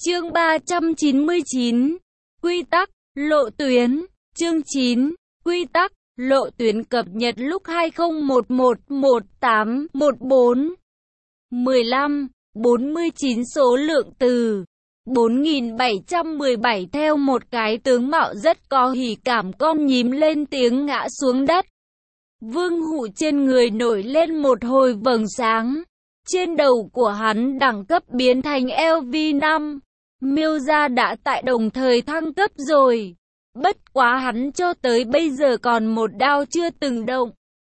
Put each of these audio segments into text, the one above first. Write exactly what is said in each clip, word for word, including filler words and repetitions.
Chương ba trăm chín mươi chín. Quy tắc, lộ tuyến. Chương chín. Quy tắc, lộ tuyến cập nhật lúc hai không một một một tám một bốn. mười lăm, bốn mươi chín số lượng từ. bốn nghìn bảy trăm mười bảy theo một cái tướng mạo rất có hỉ cảm con nhím lên tiếng ngã xuống đất. Vương Hủ trên người nổi lên một hồi vầng sáng. Trên đầu của hắn đẳng cấp biến thành L V năm. Miêu gia đã tại đồng thời thăng cấp rồi. Bất quá hắn cho tới bây giờ còn một đao chưa từng động.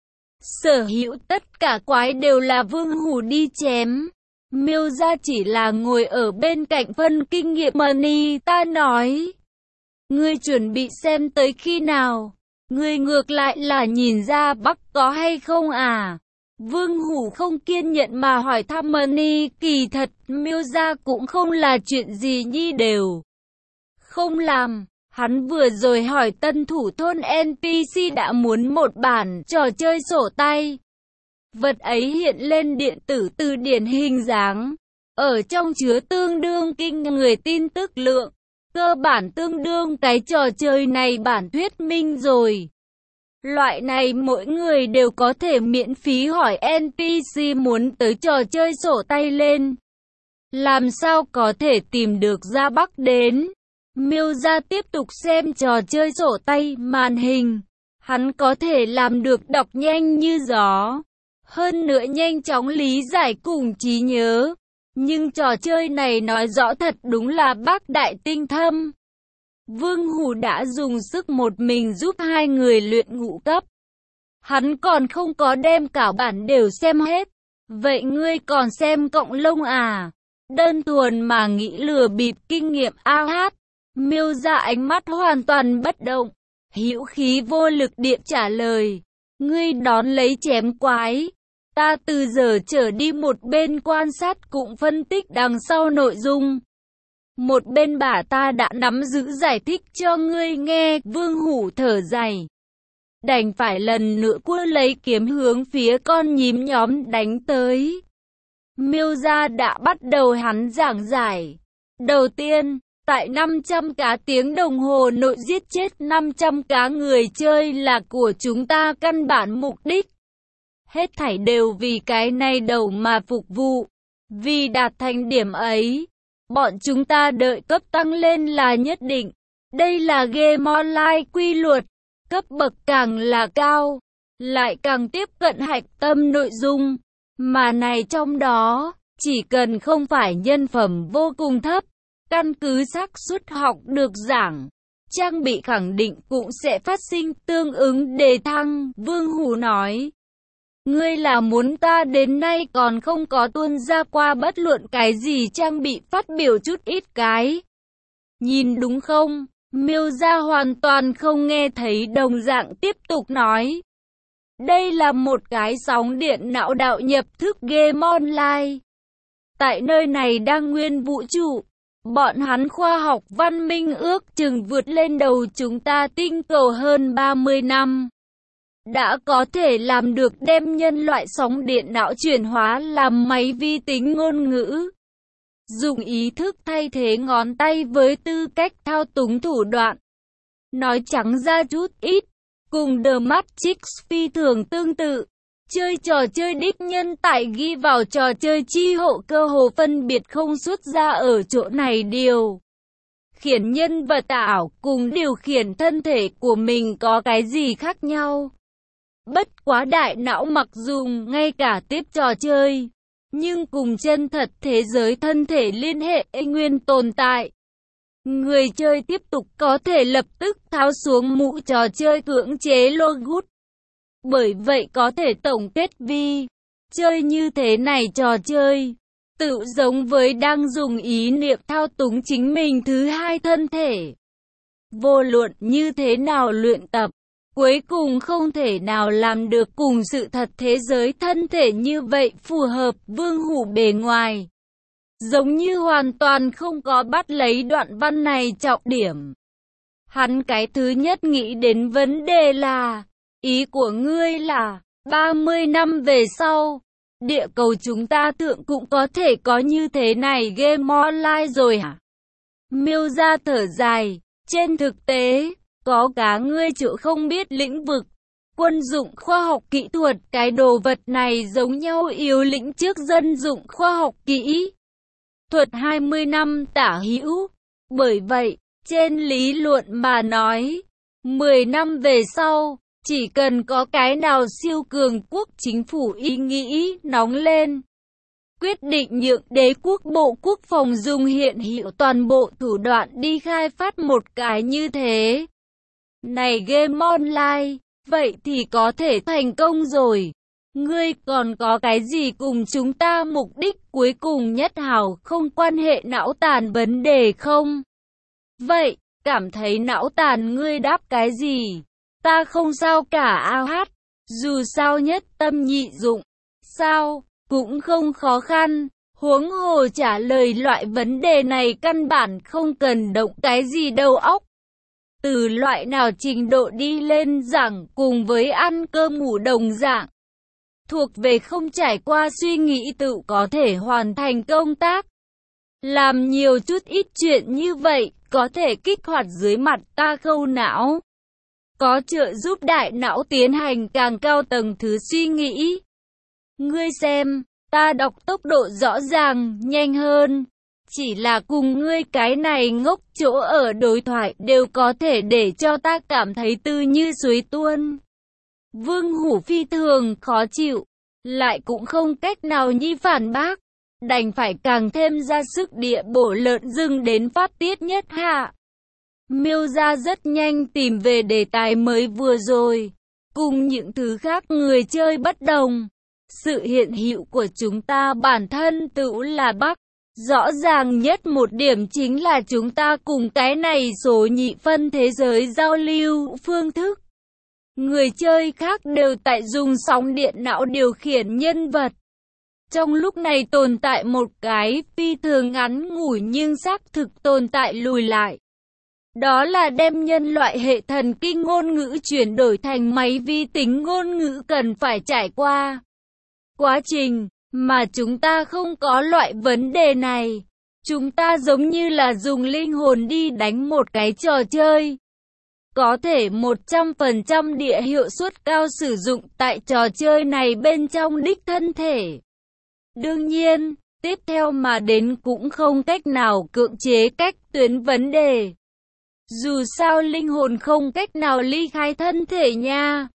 Sở hữu tất cả quái đều là Vương Hủ đi chém. Miêu gia chỉ là ngồi ở bên cạnh phân kinh nghiệm. Money ta nói. Ngươi chuẩn bị xem tới khi nào? Ngươi ngược lại là nhìn ra Bắc có hay không à? Vương Hủ không kiên nhẫn mà hỏi thăm Money. Kỳ thật Miêu gia cũng không là chuyện gì nhi đều không làm. Hắn vừa rồi hỏi tân thủ thôn N P C đã muốn một bản trò chơi sổ tay. Vật ấy hiện lên điện tử từ điển hình dáng. Ở trong chứa tương đương kinh người tin tức lượng. Cơ bản tương đương cái trò chơi này bản thuyết minh rồi. Loại này mỗi người đều có thể miễn phí hỏi N P C muốn tới trò chơi sổ tay lên. Làm sao có thể tìm được ra Bắc đến? Miêu gia tiếp tục xem trò chơi sổ tay màn hình. Hắn có thể làm được đọc nhanh như gió. Hơn nữa nhanh chóng lý giải cùng trí nhớ. Nhưng trò chơi này nói rõ thật đúng là bác đại tinh thâm. Vương Hủ đã dùng sức một mình giúp hai người luyện ngũ cấp. Hắn còn không có đem cả bản đều xem hết. Vậy ngươi còn xem cộng lông à? Đơn thuần mà nghĩ lừa bịp kinh nghiệm a hát. Miêu ra ánh mắt hoàn toàn bất động. Hữu khí vô lực điệp trả lời. Ngươi đón lấy chém quái. Ta từ giờ trở đi một bên quan sát cũng phân tích đằng sau nội dung. Một bên bả ta đã nắm giữ giải thích cho ngươi nghe. Vương Hủ thở dài. Đành phải lần nữa quơ lấy kiếm hướng phía con nhím nhóm đánh tới. Miêu gia đã bắt đầu hắn giảng giải. Đầu tiên, tại năm trăm cá tiếng đồng hồ nội giết chết năm trăm cá người chơi là của chúng ta căn bản mục đích. Hết thảy đều vì cái này đầu mà phục vụ. Vì đạt thành điểm ấy, bọn chúng ta đợi cấp tăng lên là nhất định. Đây là game online quy luật. Cấp bậc càng là cao, lại càng tiếp cận hạch tâm nội dung. Mà này trong đó, chỉ cần không phải nhân phẩm vô cùng thấp, căn cứ xác suất học được giảng, trang bị khẳng định cũng sẽ phát sinh tương ứng đề thăng. Vương Hủ nói. Ngươi là muốn ta đến nay còn không có tuôn ra qua bất luận cái gì trang bị phát biểu chút ít cái. Nhìn đúng không? Miêu gia hoàn toàn không nghe thấy đồng dạng tiếp tục nói. Đây là một cái sóng điện não đạo nhập thức game online. Tại nơi này đang nguyên vũ trụ, bọn hắn khoa học văn minh ước chừng vượt lên đầu chúng ta tinh cầu hơn ba mươi năm. Đã có thể làm được đem nhân loại sóng điện não chuyển hóa làm máy vi tính ngôn ngữ. Dùng ý thức thay thế ngón tay với tư cách thao túng thủ đoạn. Nói trắng ra chút ít, cùng The Matrix phi thường tương tự. Chơi trò chơi đích nhân tại ghi vào trò chơi chi hộ cơ hồ phân biệt không xuất ra ở chỗ này điều. Khiển nhân vật ảo cùng điều khiển thân thể của mình có cái gì khác nhau. Bất quá đại não mặc dù ngay cả tiếp trò chơi, nhưng cùng chân thật thế giới thân thể liên hệ nguyên tồn tại. Người chơi tiếp tục có thể lập tức tháo xuống mũ trò chơi cưỡng chế logout. Bởi vậy có thể tổng kết vì, chơi như thế này trò chơi, tự giống với đang dùng ý niệm thao túng chính mình thứ hai thân thể. Vô luận như thế nào luyện tập, cuối cùng không thể nào làm được cùng sự thật thế giới thân thể như vậy phù hợp. Vương Hủ bề ngoài giống như hoàn toàn không có bắt lấy đoạn văn này trọng điểm. Hắn cái thứ nhất nghĩ đến vấn đề là, ý của ngươi là, ba mươi năm về sau, địa cầu chúng ta thượng cũng có thể có như thế này game online rồi hả? Miêu Gia thở dài, trên thực tế, có cá ngươi chỗ không biết lĩnh vực. Quân dụng khoa học kỹ thuật, cái đồ vật này giống nhau yếu lĩnh trước dân dụng khoa học kỹ thuật hai mươi năm tả hữu. Bởi vậy, trên lý luận mà nói, mười năm về sau, chỉ cần có cái nào siêu cường quốc chính phủ ý nghĩ nóng lên, quyết định nhượng đế quốc bộ quốc phòng dùng hiện hữu toàn bộ thủ đoạn đi khai phát một cái như thế. Này game online, vậy thì có thể thành công rồi. Ngươi còn có cái gì cùng chúng ta mục đích cuối cùng nhất hào không quan hệ não tàn vấn đề không? Vậy, cảm thấy não tàn ngươi đáp cái gì? Ta không sao cả a hát, dù sao nhất tâm nhị dụng. Sao, cũng không khó khăn, huống hồ trả lời loại vấn đề này căn bản không cần động cái gì đầu óc. Từ loại nào trình độ đi lên giảng cùng với ăn cơm ngủ đồng dạng. Thuộc về không trải qua suy nghĩ tự có thể hoàn thành công tác. Làm nhiều chút ít chuyện như vậy, có thể kích hoạt dưới mặt ta khâu não. Có trợ giúp đại não tiến hành càng cao tầng thứ suy nghĩ. Ngươi xem, ta đọc tốc độ rõ ràng, nhanh hơn. Chỉ là cùng ngươi cái này ngốc chỗ ở đối thoại đều có thể để cho ta cảm thấy tư như suối tuôn. Vương Hủ phi thường khó chịu, lại cũng không cách nào nhi phản bác. Đành phải càng thêm ra sức địa bổ lợn rừng đến phát tiết nhất hạ. Miêu Gia rất nhanh tìm về đề tài mới vừa rồi. Cùng những thứ khác người chơi bất đồng. Sự hiện hữu của chúng ta bản thân tự là Bắc. Rõ ràng nhất một điểm chính là chúng ta cùng cái này số nhị phân thế giới giao lưu phương thức. Người chơi khác đều tại dùng sóng điện não điều khiển nhân vật. Trong lúc này tồn tại một cái phi thường ngắn ngủi nhưng xác thực tồn tại lùi lại. Đó là đem nhân loại hệ thần kinh ngôn ngữ chuyển đổi thành máy vi tính ngôn ngữ cần phải trải qua quá trình, mà chúng ta không có loại vấn đề này. Chúng ta giống như là dùng linh hồn đi đánh một cái trò chơi. Có thể một trăm phần trăm địa hiệu suất cao sử dụng tại trò chơi này bên trong đích thân thể. Đương nhiên, tiếp theo mà đến cũng không cách nào cưỡng chế cách tuyến vấn đề. Dù sao linh hồn không cách nào ly khai thân thể nha.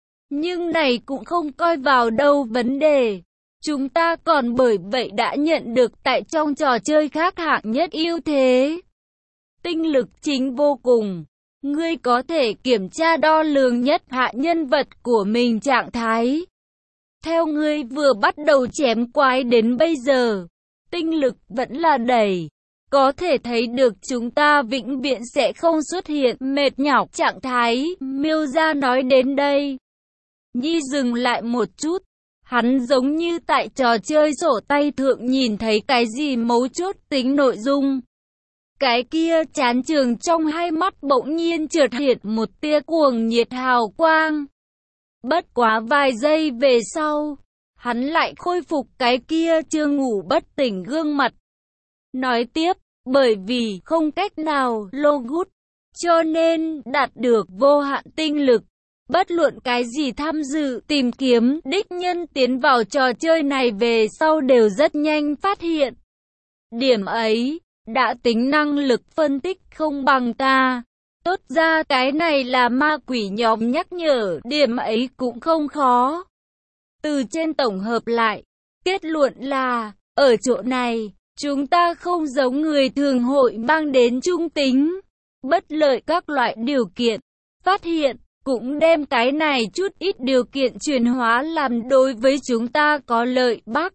Nhưng này cũng không coi vào đâu vấn đề. Chúng ta còn bởi vậy đã nhận được tại trong trò chơi khác hạng nhất ưu thế. Tinh lực chính vô cùng. Ngươi có thể kiểm tra đo lường nhất hạ nhân vật của mình trạng thái. Theo ngươi vừa bắt đầu chém quái đến bây giờ, tinh lực vẫn là đầy. Có thể thấy được chúng ta vĩnh viễn sẽ không xuất hiện mệt nhọc trạng thái. Miêu Gia nói đến đây. Nhi dừng lại một chút. Hắn giống như tại trò chơi sổ tay thượng nhìn thấy cái gì mấu chốt tính nội dung. Cái kia chán trường trong hai mắt bỗng nhiên chợt hiện một tia cuồng nhiệt hào quang. Bất quá vài giây về sau, hắn lại khôi phục cái kia chưa ngủ bất tỉnh gương mặt. Nói tiếp, bởi vì không cách nào lô gút, cho nên đạt được vô hạn tinh lực. Bất luận cái gì tham dự, tìm kiếm, đích nhân tiến vào trò chơi này về sau đều rất nhanh phát hiện. Điểm ấy, đã tính năng lực phân tích không bằng ta. Tốt ra cái này là ma quỷ nhóm nhắc nhở, điểm ấy cũng không khó. Từ trên tổng hợp lại, kết luận là, ở chỗ này, chúng ta không giống người thường hội mang đến trung tính, bất lợi các loại điều kiện. Phát hiện, cũng đem cái này chút ít điều kiện chuyển hóa làm đối với chúng ta có lợi Bắc.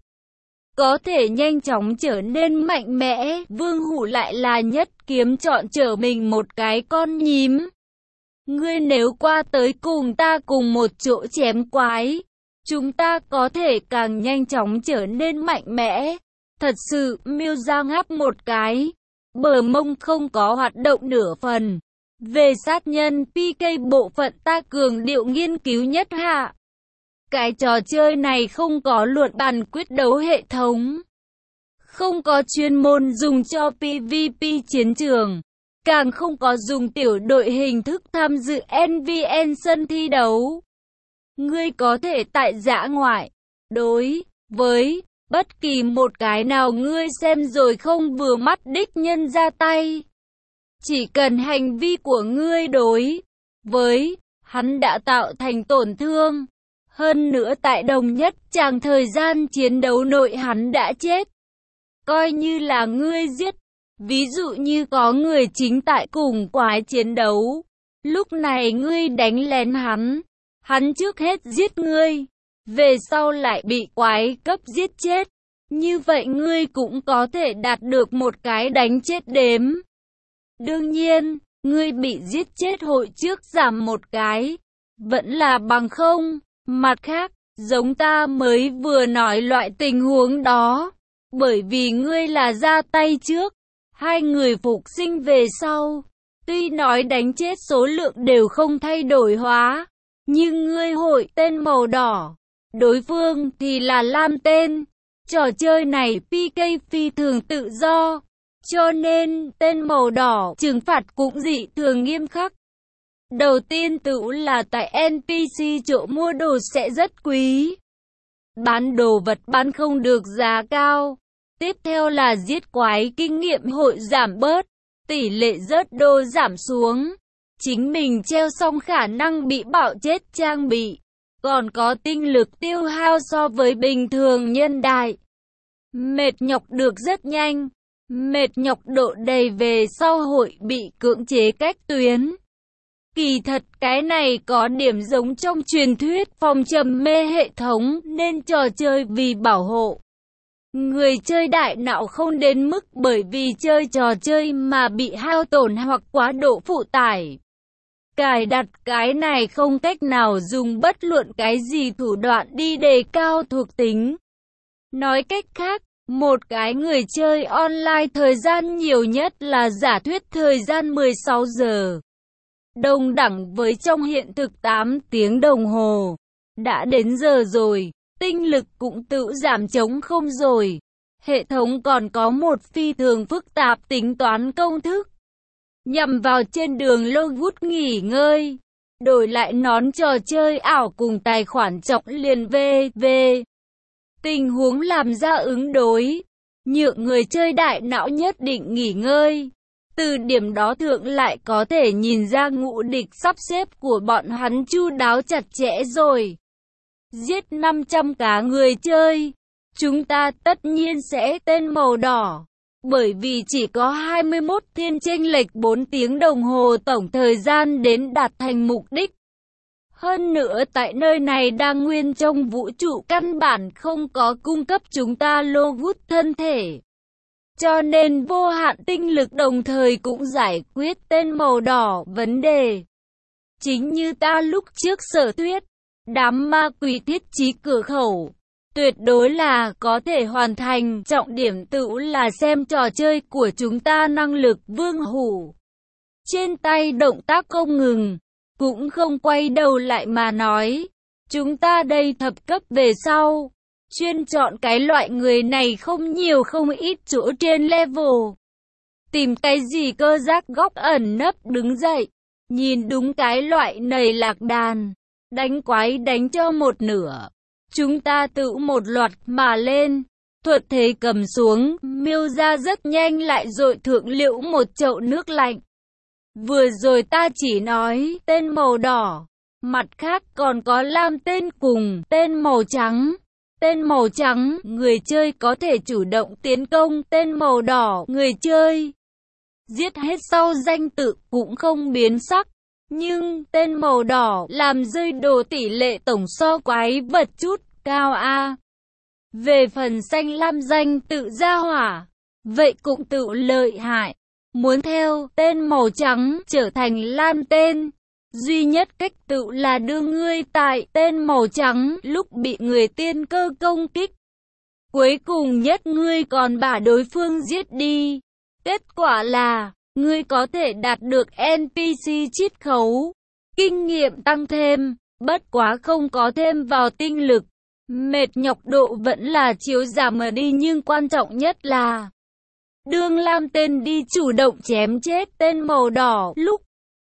Có thể nhanh chóng trở nên mạnh mẽ, Vương Hủ lại là nhất kiếm chọn trở mình một cái con nhím. Ngươi nếu qua tới cùng ta cùng một chỗ chém quái, chúng ta có thể càng nhanh chóng trở nên mạnh mẽ. Thật sự, Miêu Gia ngáp một cái, bờ mông không có hoạt động nửa phần. Về sát nhân pê ca bộ phận ta cường điệu nghiên cứu nhất hạ. Cái trò chơi này không có luận bàn quyết đấu hệ thống. không có chuyên môn dùng cho pê vê pê chiến trường, càng không có dùng tiểu đội hình thức tham dự en vê en sân thi đấu. Ngươi có thể tại dã ngoại, đối với bất kỳ một cái nào ngươi xem rồi không vừa mắt đích nhân ra tay. Chỉ cần hành vi của ngươi đối với hắn đã tạo thành tổn thương, hơn nữa tại đồng nhất chàng thời gian chiến đấu nội hắn đã chết, coi như là ngươi giết. Ví dụ như có người chính tại cùng quái chiến đấu, lúc này ngươi đánh lén hắn, hắn trước hết giết ngươi, về sau lại bị quái cấp giết chết. Như vậy ngươi cũng có thể đạt được một cái đánh chết đếm. Đương nhiên, ngươi bị giết chết hội trước giảm một cái, vẫn là bằng không. Mặt khác, giống ta mới vừa nói loại tình huống đó, bởi vì ngươi là ra tay trước, hai người phục sinh về sau, tuy nói đánh chết số lượng đều không thay đổi hóa, nhưng ngươi hội tên màu đỏ, đối phương thì là lam tên. Trò chơi này pê ca phi thường tự do, cho nên tên màu đỏ trừng phạt cũng dị thường nghiêm khắc. Đầu tiên tự là tại en pê xê chỗ mua đồ sẽ rất quý, bán đồ vật bán không được giá cao. Tiếp theo là giết quái kinh nghiệm hội giảm bớt, tỷ lệ rớt đô giảm xuống, chính mình treo xong khả năng bị bạo chết trang bị, còn có tinh lực tiêu hao so với bình thường nhân đại. Mệt nhọc được rất nhanh, mệt nhọc độ đầy về sau hội bị cưỡng chế cách tuyến. Kỳ thật cái này có điểm giống trong truyền thuyết phòng trầm mê hệ thống, nên trò chơi vì bảo hộ người chơi đại não không đến mức bởi vì chơi trò chơi mà bị hao tổn hoặc quá độ phụ tải. Cài đặt cái này không cách nào dùng bất luận cái gì thủ đoạn đi đề cao thuộc tính. Nói cách khác, một cái người chơi online thời gian nhiều nhất là giả thuyết thời gian mười sáu giờ. Đồng đẳng với trong hiện thực tám tiếng đồng hồ. Đã đến giờ rồi, tinh lực cũng tự giảm trống không rồi. Hệ thống còn có một phi thường phức tạp tính toán công thức, nhằm vào trên đường Logut nghỉ ngơi, đổi lại nón trò chơi ảo cùng tài khoản trọng liền vê vê. Tình huống làm ra ứng đối, nhượng người chơi đại não nhất định nghỉ ngơi. Từ điểm đó thượng lại có thể nhìn ra ngũ địch sắp xếp của bọn hắn chu đáo chặt chẽ rồi. Giết năm trăm cá người chơi, chúng ta tất nhiên sẽ tên màu đỏ, bởi vì chỉ có hai mươi mốt thiên chênh lệch bốn tiếng đồng hồ tổng thời gian đến đạt thành mục đích. Hơn nữa tại nơi này đang nguyên trong vũ trụ căn bản không có cung cấp chúng ta Logut thân thể. Cho nên vô hạn tinh lực đồng thời cũng giải quyết tên màu đỏ vấn đề. Chính như ta lúc trước sở thuyết, đám ma quỷ thiết trí cửa khẩu, tuyệt đối là có thể hoàn thành. Trọng điểm tự là xem trò chơi của chúng ta năng lực vương hủ. Trên tay động tác không ngừng, cũng không quay đầu lại mà nói. Chúng ta đây thập cấp về sau, chuyên chọn cái loại người này không nhiều không ít chỗ trên level. Tìm cái gì cơ giác góc ẩn nấp đứng dậy, nhìn đúng cái loại này lạc đàn, đánh quái đánh cho một nửa. Chúng ta tự một loạt mà lên, thuật thế cầm xuống, miêu ra rất nhanh lại dội thượng liễu một chậu nước lạnh. Vừa rồi ta chỉ nói tên màu đỏ, mặt khác còn có lam tên cùng tên màu trắng. Tên màu trắng, người chơi có thể chủ động tiến công, tên màu đỏ, người chơi giết hết sau danh tự cũng không biến sắc. Nhưng tên màu đỏ làm rơi đồ tỷ lệ tổng so quái vật chút cao a. Về phần xanh lam danh tự ra hỏa, vậy cũng tự lợi hại. Muốn theo tên màu trắng trở thành lam tên, duy nhất cách tự là đưa ngươi tại tên màu trắng lúc bị người tiên cơ công kích. Cuối cùng nhất ngươi còn bả đối phương giết đi. Kết quả là, ngươi có thể đạt được en pê xê chiết khấu, kinh nghiệm tăng thêm, bất quá không có thêm vào tinh lực. Mệt nhọc độ vẫn là chiếu giảm mà đi, nhưng quan trọng nhất là đương Lam tên đi chủ động chém chết tên màu đỏ lúc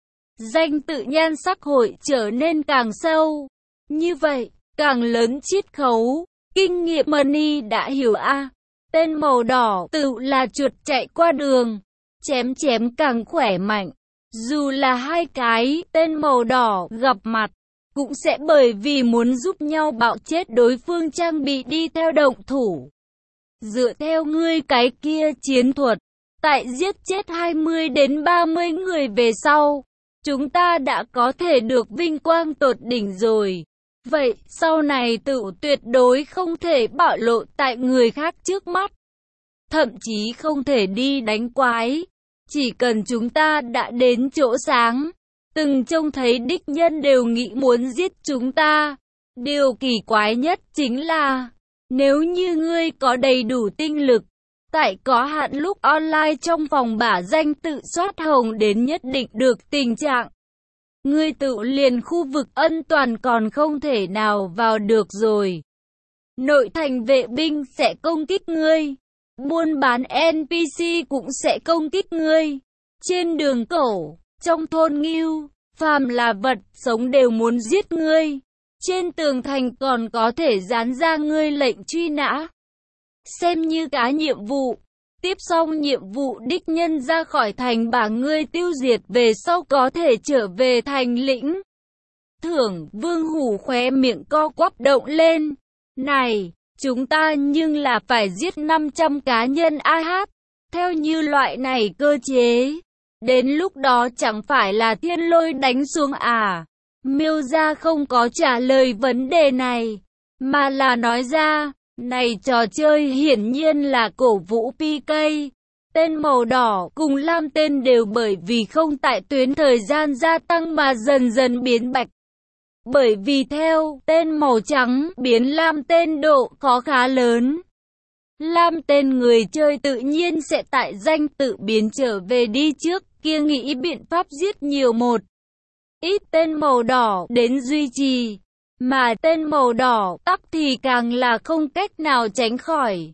danh tự nhan sắc hội trở nên càng sâu. Như vậy, càng lớn chiết khấu, kinh nghiệm money đã hiểu a à, tên màu đỏ tự là chuột chạy qua đường, chém chém càng khỏe mạnh. Dù là hai cái tên màu đỏ gặp mặt, cũng sẽ bởi vì muốn giúp nhau bạo chết đối phương trang bị đi theo động thủ. Dựa theo ngươi cái kia chiến thuật, tại giết chết hai mươi đến ba mươi người về sau, chúng ta đã có thể được vinh quang tột đỉnh rồi. Vậy, sau này tự tuyệt đối không thể bạo lộ tại người khác trước mắt. Thậm chí không thể đi đánh quái. Chỉ cần chúng ta đã đến chỗ sáng, từng trông thấy địch nhân đều nghĩ muốn giết chúng ta. Điều kỳ quái nhất chính là, nếu như ngươi có đầy đủ tinh lực, tại có hạn lúc online trong phòng bả danh tự soát hồng đến nhất định được tình trạng, ngươi tự liền khu vực an toàn còn không thể nào vào được rồi. Nội thành vệ binh sẽ công kích ngươi. Buôn bán en pê xê cũng sẽ công kích ngươi. Trên đường cổ, trong thôn Ngưu, phàm là vật sống đều muốn giết ngươi. Trên tường thành còn có thể dán ra ngươi lệnh truy nã. Xem như cá nhiệm vụ. Tiếp xong nhiệm vụ đích nhân ra khỏi thành bả ngươi tiêu diệt về sau có thể trở về thành lĩnh. Thưởng Vương Hủ khóe miệng co quắp động lên. Này, chúng ta nhưng là phải giết năm trăm cá nhân a hát. Theo như loại này cơ chế, đến lúc đó chẳng phải là thiên lôi đánh xuống à? Miêu gia không có trả lời vấn đề này, mà là nói ra, này trò chơi hiển nhiên là cổ vũ pê ca. Tên màu đỏ cùng Lam tên đều bởi vì không tại tuyến thời gian gia tăng mà dần dần biến bạch. Bởi vì theo tên màu trắng biến Lam tên độ khó khá lớn. Lam tên người chơi tự nhiên sẽ tại danh tự biến trở về đi trước kia nghĩ biện pháp giết nhiều một ít tên màu đỏ đến duy trì. Mà tên màu đỏ tắc thì càng là không cách nào tránh khỏi.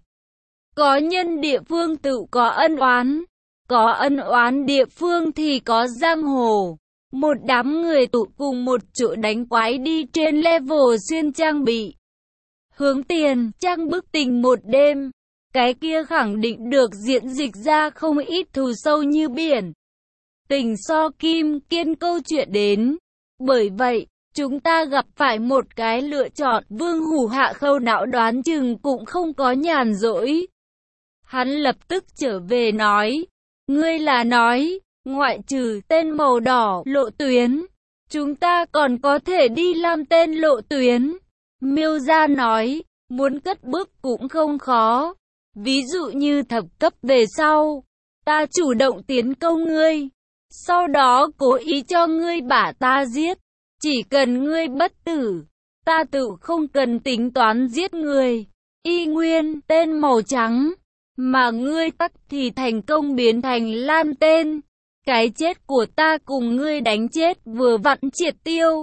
Có nhân địa phương tự có ân oán, có ân oán địa phương thì có giang hồ. Một đám người tụ cùng một chỗ đánh quái đi trên level xuyên trang bị. Hướng tiền, trang bức tình một đêm. Cái kia khẳng định được diễn dịch ra không ít thù sâu như biển. Tình so kim kiên câu chuyện đến. Bởi vậy, chúng ta gặp phải một cái lựa chọn. Vương Hủ hạ khâu não đoán chừng cũng không có nhàn rỗi. Hắn lập tức trở về nói. Ngươi là nói, ngoại trừ tên màu đỏ lộ tuyến, chúng ta còn có thể đi làm tên lộ tuyến. Miêu gia nói, muốn cất bước cũng không khó. Ví dụ như thập cấp về sau, ta chủ động tiến công ngươi. Sau đó cố ý cho ngươi bả ta giết. Chỉ cần ngươi bất tử, ta tự không cần tính toán giết người. Y nguyên, tên màu trắng, mà ngươi tắc thì thành công biến thành Lam tên. Cái chết của ta cùng ngươi đánh chết vừa vặn triệt tiêu.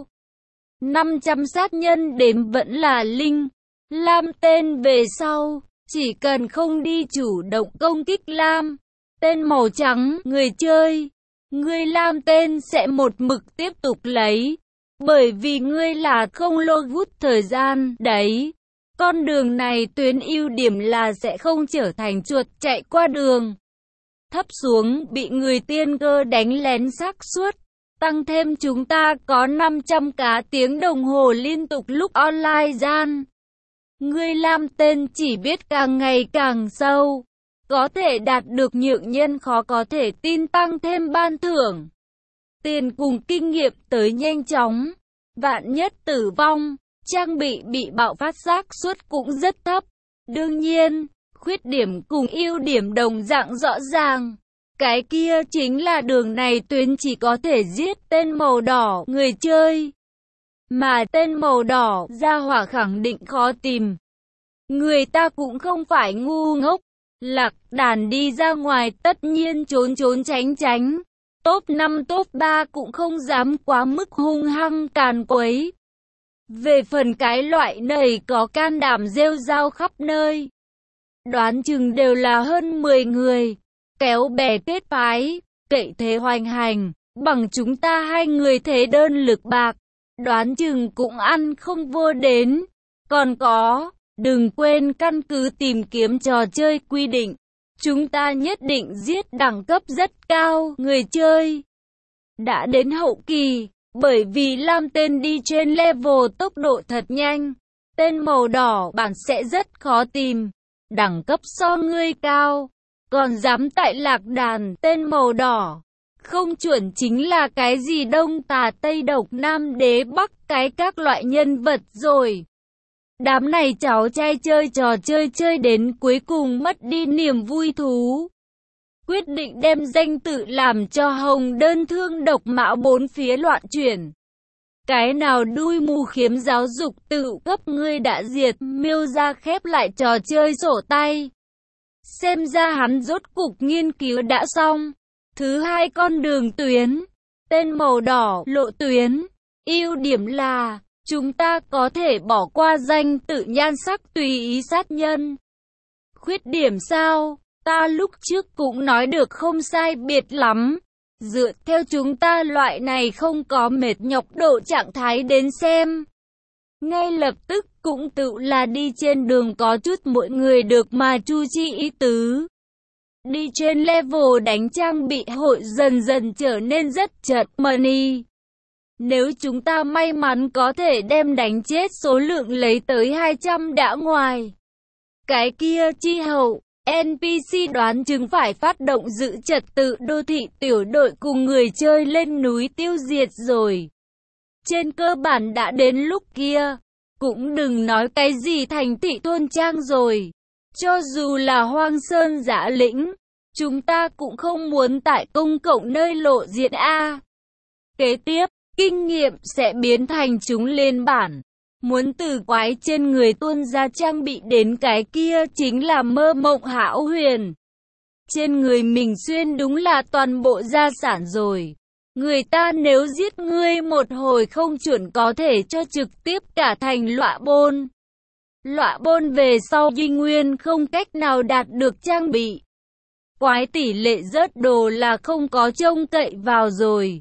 năm trăm sát nhân đếm vẫn là linh. Lam tên về sau, chỉ cần không đi chủ động công kích Lam tên màu trắng người chơi, ngươi Lam tên sẽ một mực tiếp tục lấy. Bởi vì ngươi là không lô hút thời gian, đấy. Con đường này tuyến ưu điểm là sẽ không trở thành chuột chạy qua đường. Thấp xuống bị người tiên cơ đánh lén xác suất. Tăng thêm chúng ta có năm trăm cá tiếng đồng hồ liên tục lúc online gian. Ngươi Lam tên chỉ biết càng ngày càng sâu. Có thể đạt được nhượng nhân khó có thể tin tăng thêm ban thưởng. Tiền cùng kinh nghiệm tới nhanh chóng. Vạn nhất tử vong, trang bị bị bạo phát xác suất cũng rất thấp. Đương nhiên, khuyết điểm cùng ưu điểm đồng dạng rõ ràng. Cái kia chính là đường này tuyến chỉ có thể giết tên màu đỏ người chơi. Mà tên màu đỏ gia hỏa khẳng định khó tìm. Người ta cũng không phải ngu ngốc. Lạc đàn đi ra ngoài tất nhiên trốn trốn tránh tránh. Top năm top ba cũng không dám quá mức hung hăng càn quấy. Về phần cái loại này có can đảm rêu rao khắp nơi, đoán chừng đều là hơn mười người, kéo bè kết phái, cậy thế hoành hành, bằng chúng ta hai người thế đơn lực bạc, đoán chừng cũng ăn không vô đến. Còn có, đừng quên căn cứ tìm kiếm trò chơi quy định, chúng ta nhất định giết đẳng cấp rất cao người chơi. Đã đến hậu kỳ, bởi vì Lam tên đi trên level tốc độ thật nhanh, tên màu đỏ bản sẽ rất khó tìm, đẳng cấp so ngươi cao, còn dám tại lạc đàn tên màu đỏ. Không chuẩn chính là cái gì đông tà tây độc nam đế bắc cái các loại nhân vật rồi. Đám này cháu trai chơi trò chơi chơi đến cuối cùng mất đi niềm vui thú. Quyết định đem danh tự làm cho hồng đơn thương độc mão bốn phía loạn chuyển. Cái nào đuôi mù khiếm giáo dục tự cấp ngươi đã diệt, miêu ra khép lại trò chơi sổ tay. Xem ra hắn rốt cục nghiên cứu đã xong. Thứ hai con đường tuyến, tên màu đỏ, lộ tuyến. Ưu điểm là, chúng ta có thể bỏ qua danh tự nhan sắc tùy ý sát nhân. Khuyết điểm sao? Ta lúc trước cũng nói được không sai biệt lắm. Dựa theo chúng ta loại này không có mệt nhọc độ trạng thái đến xem, ngay lập tức cũng tự là đi trên đường có chút mỗi người được mà chu chi ý tứ. Đi trên level đánh trang bị hội dần dần trở nên rất chật money. Nếu chúng ta may mắn có thể đem đánh chết số lượng lấy tới hai trăm đã ngoài. Cái kia chi hậu, en pê xê đoán chừng phải phát động giữ trật tự đô thị tiểu đội cùng người chơi lên núi tiêu diệt rồi. Trên cơ bản đã đến lúc kia, cũng đừng nói cái gì thành thị thôn trang rồi. Cho dù là hoang sơn dã lĩnh, chúng ta cũng không muốn tại công cộng nơi lộ diện A. Kế tiếp, kinh nghiệm sẽ biến thành chúng lên bản. Muốn từ quái trên người tuôn ra trang bị đến cái kia chính là mơ mộng hão huyền. Trên người mình xuyên đúng là toàn bộ gia sản rồi. Người ta nếu giết ngươi một hồi không chuẩn có thể cho trực tiếp cả thành lọa bôn. Lọa bôn về sau duy nguyên không cách nào đạt được trang bị. Quái tỷ lệ rớt đồ là không có trông cậy vào rồi.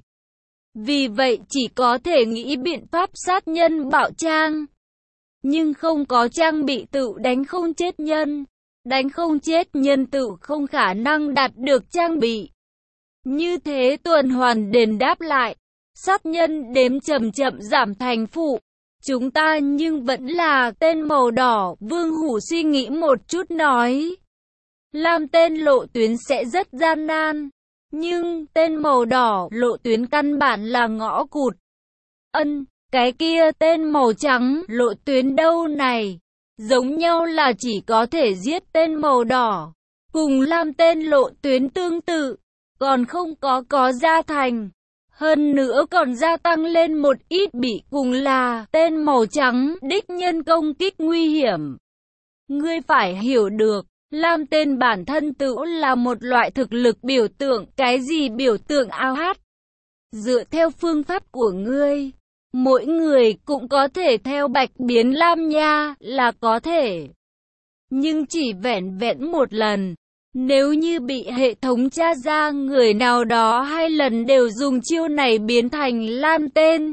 Vì vậy chỉ có thể nghĩ biện pháp sát nhân bạo trang. Nhưng không có trang bị tự đánh không chết nhân. Đánh không chết nhân tự không khả năng đạt được trang bị. Như thế tuần hoàn đền đáp lại. Sát nhân đếm chậm chậm giảm thành phụ. Chúng ta nhưng vẫn là tên màu đỏ. Vương Hủ suy nghĩ một chút nói. Làm tên lộ tuyến sẽ rất gian nan. Nhưng tên màu đỏ lộ tuyến căn bản là ngõ cụt. Ân, cái kia tên màu trắng lộ tuyến đâu này? Giống nhau là chỉ có thể giết tên màu đỏ. Cùng làm tên lộ tuyến tương tự. Còn không có có gia thành. Hơn nữa còn gia tăng lên một ít bị cùng là tên màu trắng đích nhân công kích nguy hiểm. Ngươi phải hiểu được. Lam tên bản thân tự là một loại thực lực biểu tượng, cái gì biểu tượng ao hát. Dựa theo phương pháp của ngươi, mỗi người cũng có thể theo bạch biến Lam nha, là có thể. Nhưng chỉ vẹn vẹn một lần, nếu như bị hệ thống tra ra người nào đó hai lần đều dùng chiêu này biến thành Lam tên,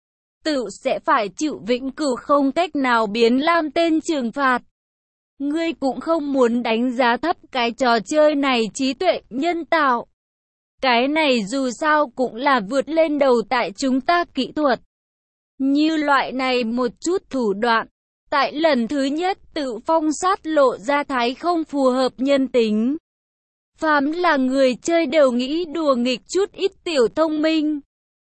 tự sẽ phải chịu vĩnh cửu không cách nào biến Lam tên trừng phạt. Ngươi cũng không muốn đánh giá thấp cái trò chơi này trí tuệ nhân tạo. Cái này dù sao cũng là vượt lên đầu tại chúng ta kỹ thuật. Như loại này một chút thủ đoạn, tại lần thứ nhất tự phong sát lộ ra thái không phù hợp nhân tính. Phàm là người chơi đều nghĩ đùa nghịch chút ít tiểu thông minh.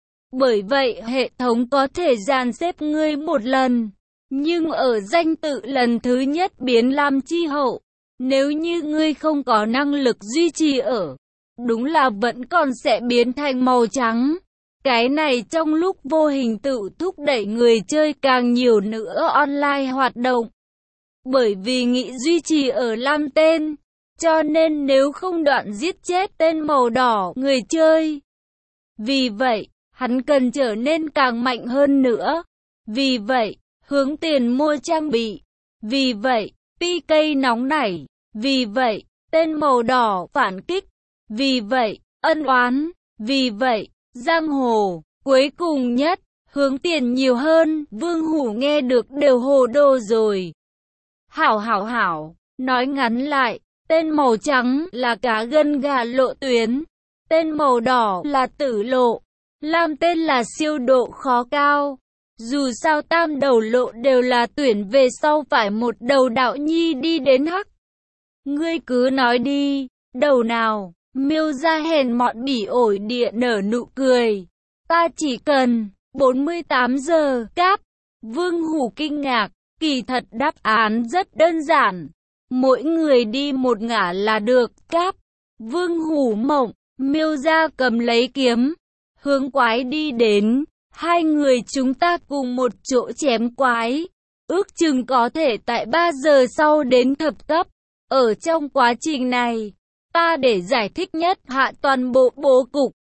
Bởi vậy hệ thống có thể dàn xếp ngươi một lần. Nhưng ở danh tự lần thứ nhất biến Lam chi hậu, nếu như ngươi không có năng lực duy trì ở, đúng là vẫn còn sẽ biến thành màu trắng. Cái này trong lúc vô hình tự thúc đẩy người chơi càng nhiều nữa online hoạt động. Bởi vì nghĩ duy trì ở Lam tên, cho nên nếu không đoạn giết chết tên màu đỏ người chơi. Vì vậy, hắn cần trở nên càng mạnh hơn nữa. Vì vậy, hướng tiền mua trang bị. Vì vậy, pê ca nóng nảy. Vì vậy, tên màu đỏ phản kích. Vì vậy, ân oán. Vì vậy, giang hồ. Cuối cùng nhất, hướng tiền nhiều hơn. Vương Hủ nghe được đều hồ đồ rồi. Hảo hảo hảo, nói ngắn lại, tên màu trắng là cá gân gà lộ tuyến. Tên màu đỏ là tử lộ. Làm tên là siêu độ khó cao. Dù sao tam đầu lộ đều là tuyển về sau phải một đầu đạo nhi đi đến hắc. Ngươi cứ nói đi, đầu nào, Miêu ra hèn mọn bỉ ổi địa nở nụ cười. Ta chỉ cần, bốn mươi tám giờ, cáp. Vương Hủ kinh ngạc, kỳ thật đáp án rất đơn giản. Mỗi người đi một ngả là được, cáp. Vương Hủ mộng, Miêu ra cầm lấy kiếm, hướng quái đi đến. Hai người chúng ta cùng một chỗ chém quái. Ước chừng có thể tại ba giờ sau đến thập cấp. Ở trong quá trình này, ta để giải thích nhất hạ toàn bộ bố cục.